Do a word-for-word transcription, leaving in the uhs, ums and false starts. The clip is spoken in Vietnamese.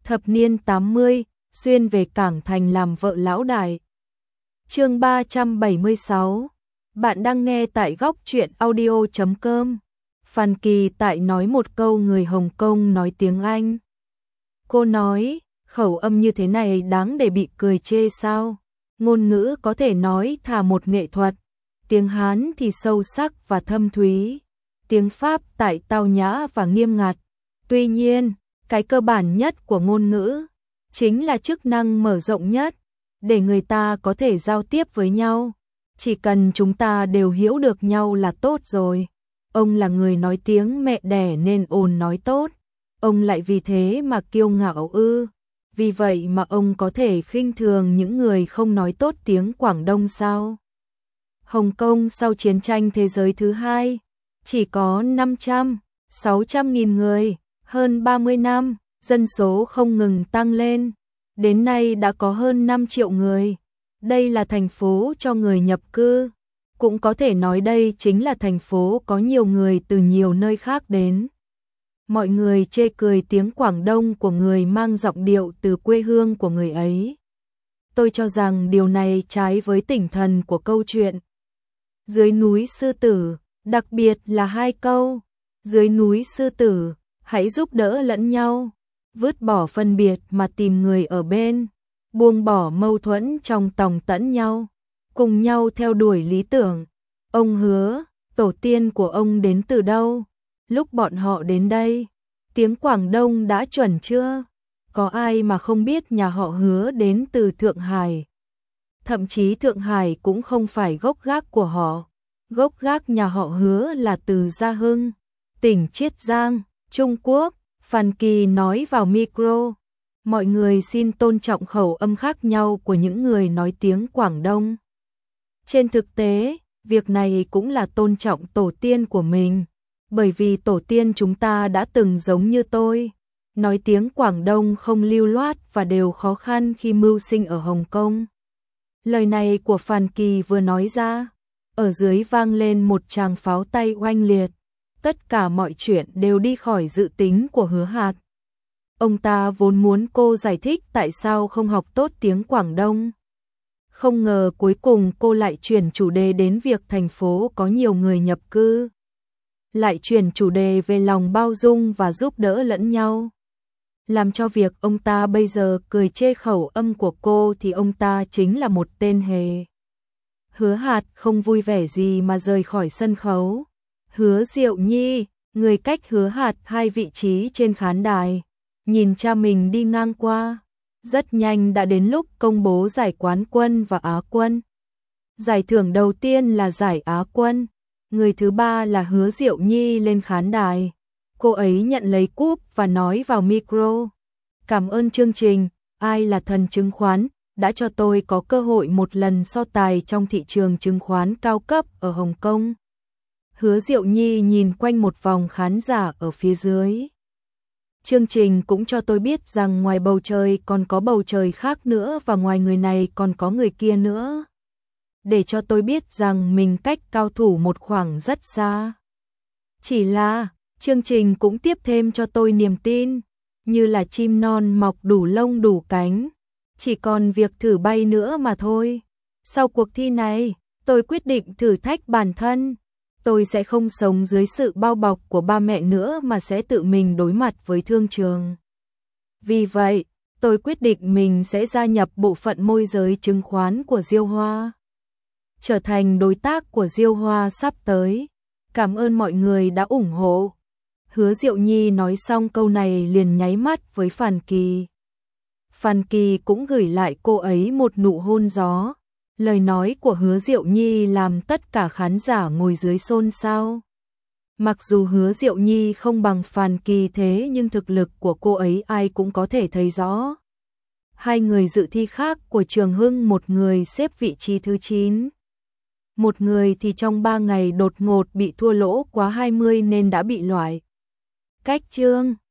thập niên tám mươi, xuyên về Cảng Thành làm vợ lão đại. Chương ba trăm bảy mươi sáu. Bạn đang nghe tại góc truyện audio chấm com. Phan Kỳ tại nói một câu người Hồng Kông nói tiếng Anh. Cô nói, khẩu âm như thế này đáng để bị cười chê sao? Ngôn ngữ có thể nói thà một nghệ thuật, tiếng Hán thì sâu sắc và thâm thúy, tiếng Pháp tại tao nhã và nghiêm ngặt. Tuy nhiên, cái cơ bản nhất của ngôn ngữ chính là chức năng mở rộng nhất, để người ta có thể giao tiếp với nhau. Chỉ cần chúng ta đều hiểu được nhau là tốt rồi. Ông là người nói tiếng mẹ đẻ nên ồn nói tốt. Ông lại vì thế mà kiêu ngạo ư? Vì vậy mà ông có thể khinh thường những người không nói tốt tiếng Quảng Đông sao? Hồng Kông sau chiến tranh thế giới thứ hai chỉ có năm trăm, sáu trăm nghìn người, hơn ba mươi năm, dân số không ngừng tăng lên. Đến nay đã có hơn năm triệu người. Đây là thành phố cho người nhập cư. Cũng có thể nói đây chính là thành phố có nhiều người từ nhiều nơi khác đến. Mọi người chê cười tiếng Quảng Đông của người mang giọng điệu từ quê hương của người ấy. Tôi cho rằng điều này trái với tinh thần của câu chuyện. Dưới núi Sư Tử, đặc biệt là hai câu. Dưới núi Sư Tử, hãy giúp đỡ lẫn nhau, vứt bỏ phân biệt mà tìm người ở bên, buông bỏ mâu thuẫn trong tòng tẫn nhau, cùng nhau theo đuổi lý tưởng. Ông Hứa, tổ tiên của ông đến từ đâu? Lúc bọn họ đến đây, tiếng Quảng Đông đã chuẩn chưa? Có ai mà không biết nhà họ Hứa đến từ Thượng Hải? Thậm chí Thượng Hải cũng không phải gốc gác của họ. Gốc gác nhà họ Hứa là từ Gia Hưng, tỉnh Chiết Giang, Trung Quốc. Phan Kỳ nói vào micro. Mọi người xin tôn trọng khẩu âm khác nhau của những người nói tiếng Quảng Đông. Trên thực tế, việc này cũng là tôn trọng tổ tiên của mình. Bởi vì tổ tiên chúng ta đã từng giống như tôi, nói tiếng Quảng Đông không lưu loát và đều khó khăn khi mưu sinh ở Hồng Kông. Lời này của Phan Kỳ vừa nói ra, ở dưới vang lên một tràng pháo tay oanh liệt. Tất cả mọi chuyện đều đi khỏi dự tính của Hứa Hạt. Ông ta vốn muốn cô giải thích tại sao không học tốt tiếng Quảng Đông. Không ngờ cuối cùng cô lại chuyển chủ đề đến việc thành phố có nhiều người nhập cư. Lại chuyển chủ đề về lòng bao dung và giúp đỡ lẫn nhau. Làm cho việc ông ta bây giờ cười chê khẩu âm của cô thì ông ta chính là một tên hề. Hứa Hạt không vui vẻ gì mà rời khỏi sân khấu. Hứa Diệu Nhi, người cách Hứa Hạt hai vị trí trên khán đài, nhìn cha mình đi ngang qua. Rất nhanh đã đến lúc công bố giải quán quân và Á quân. Giải thưởng đầu tiên là giải Á quân, người thứ ba là Hứa Diệu Nhi lên khán đài. Cô ấy nhận lấy cúp và nói vào micro. Cảm ơn chương trình, ai là thần chứng khoán, đã cho tôi có cơ hội một lần so tài trong thị trường chứng khoán cao cấp ở Hồng Kông. Hứa Diệu Nhi nhìn quanh một vòng khán giả ở phía dưới. Chương trình cũng cho tôi biết rằng ngoài bầu trời còn có bầu trời khác nữa và ngoài người này còn có người kia nữa. Để cho tôi biết rằng mình cách cao thủ một khoảng rất xa. Chỉ là, chương trình cũng tiếp thêm cho tôi niềm tin, như là chim non mọc đủ lông đủ cánh. Chỉ còn việc thử bay nữa mà thôi. Sau cuộc thi này, tôi quyết định thử thách bản thân. Tôi sẽ không sống dưới sự bao bọc của ba mẹ nữa mà sẽ tự mình đối mặt với thương trường. Vì vậy, tôi quyết định mình sẽ gia nhập bộ phận môi giới chứng khoán của Diêu Hoa. Trở thành đối tác của Diêu Hoa sắp tới. Cảm ơn mọi người đã ủng hộ. Hứa Diệu Nhi nói xong câu này liền nháy mắt với Phan Kỳ. Phan Kỳ cũng gửi lại cô ấy một nụ hôn gió. Lời nói của Hứa Diệu Nhi làm tất cả khán giả ngồi dưới xôn xao. Mặc dù Hứa Diệu Nhi không bằng Phan Kỳ thế nhưng thực lực của cô ấy ai cũng có thể thấy rõ. Hai người dự thi khác của Trường Hưng, một người xếp vị trí thứ chín. Một người thì trong ba ngày đột ngột bị thua lỗ quá hai mươi nên đã bị loại. Cách chương